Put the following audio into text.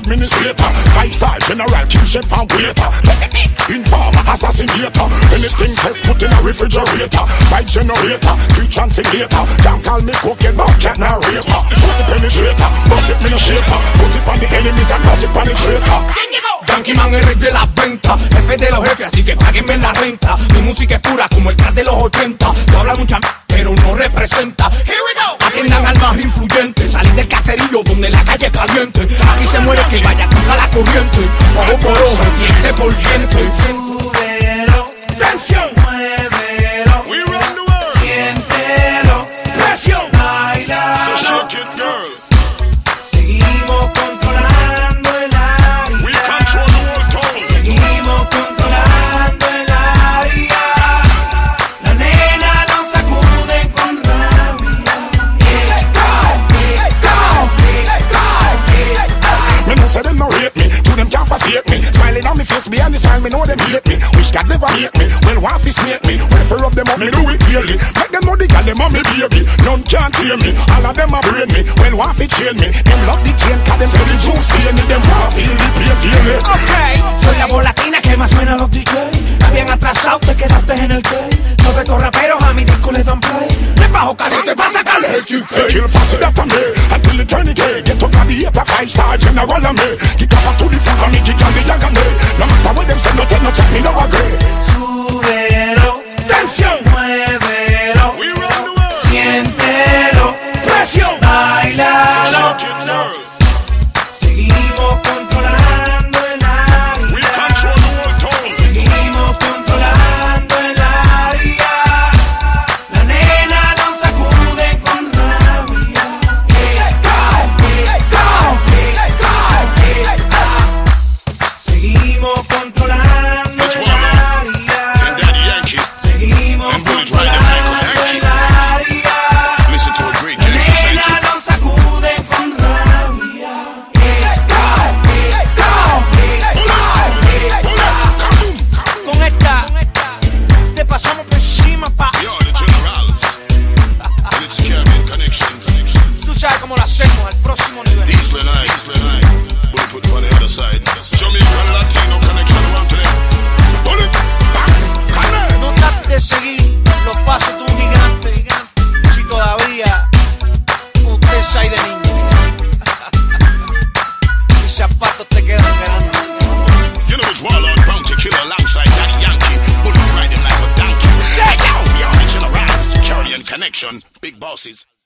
administrator, 5-star general, king chef and waiter, informer, assassinator, anything test put in a refrigerator, bike generator, street translator, can't call me cocaine, but cat now raper, smoke the penetrator, bust it me no shaper, put it on the enemies and bust it on the traitor. Yankee Man, el rey de las ventas, jefe de los jefes, así que páguenme la renta. Mi música es pura como el trap de los 80. Tú hablas mucha pero no representa. Here we go. Atiendan al más influyente, salir del caserillo donde la calle es caliente. Aquí se muere que vaya contra la corriente. Ojo por ojo, diente por diente. Súbelo, tensión, muévelo, We run the world. siéntelo, presión, bailalo. So shake it, girl. Seguimos controlando el área. We control the whole town. Seguimos controlando el área. La nena nos sacude con rabia. Me know say them no rate me, to them can't forsake me. Smiling on me face behind the smile, me know them hate me. Wish God never hate me, well want fi snake me. When for up them up, me do it daily. Make them know the girl, them on me baby. None can't tame me, all of them a brain me. Well want fi chain me, them love the chain, cause them say the juice stay me. Them want feel the pain daily. Okay, soy la voz latina que más suena a los DJ. Habían atrasado, te quedaste en el game. Todos estos raperos a mi disco les dan play. Me bajo caliente pa' sacarle el chicle. They kill fast that on me, until eternity. Get up on the upper 5-star general on me. Kick up to the fools and me kick on the young on me. No matter what them say, no take no check, me no agree. Súbelo, tensión, muévelo, We run the world. siéntelo, presión, So bailalo. shake it, girl. Seguimos controlando el área. We control the whole town. Seguimos controlando el área. La nena nos sacude con rabia. Seguimos controlando Which el one, man? área. And Daddy Yankee. Seguimos Them bullets ride them like a controlando Yankee. el área. Listen to a great La gangster say. nena nos sacude con rabia. con esta te pasamos por encima pa. Yo, the generals. It's Caribbean Connection. Tú sabes cómo lo hacemos al próximo nivel. Diesel and I. Bullet put it on the other side. Jamaican Latino Connection. One to them. Bullet. Bang. Connect. No trates de seguir los pasos de un gigante si todavía usted es ahí de niño. Mis zapatos te quedan grandes. You know it's Warlord Bounty Killer alongside Daddy Yankee. Bullet riding like a donkey. Yeah, yo, we are the generals. Caribbean Connection. Big bosses.